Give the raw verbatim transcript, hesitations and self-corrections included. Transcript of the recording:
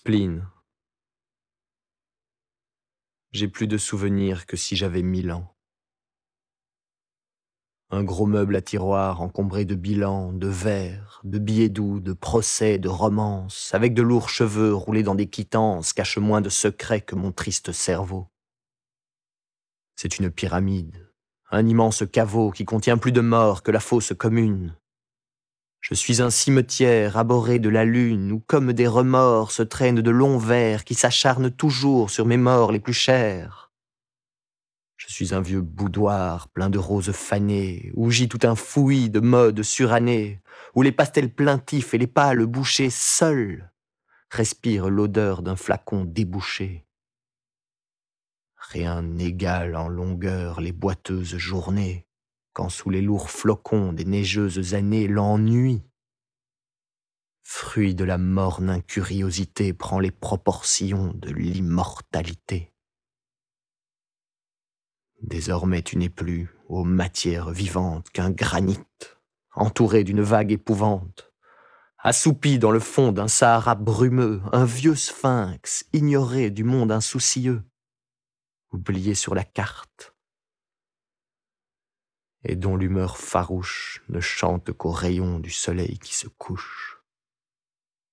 spleen. J'ai plus de souvenirs que si j'avais mille ans. Un gros meuble à tiroirs encombré de bilans, de vers, de billets doux, de procès, de romances, avec de lourds cheveux roulés dans des quittances, cache moins de secrets que mon triste cerveau. C'est une pyramide, un immense caveau qui contient plus de morts que la fosse commune. Je suis un cimetière abhorré de la lune, où comme des remords se traînent de longs vers qui s'acharnent toujours sur mes morts les plus chers. Je suis un vieux boudoir plein de roses fanées, où gît tout un fouillis de modes surannés, où les pastels plaintifs et les pâles bouchers seuls respirent l'odeur d'un flacon débouché. Rien n'égale en longueur les boiteuses journées, quand sous les lourds flocons des neigeuses années l'ennui, fruit de la morne incuriosité, prend les proportions de l'immortalité. Désormais tu n'es plus, ô matière vivante, qu'un granit, entouré d'une vague épouvante, assoupi dans le fond d'un Sahara brumeux, un vieux sphinx, ignoré du monde insoucieux, oublié sur la carte, et dont l'humeur farouche ne chante qu'aux rayons du soleil qui se couche.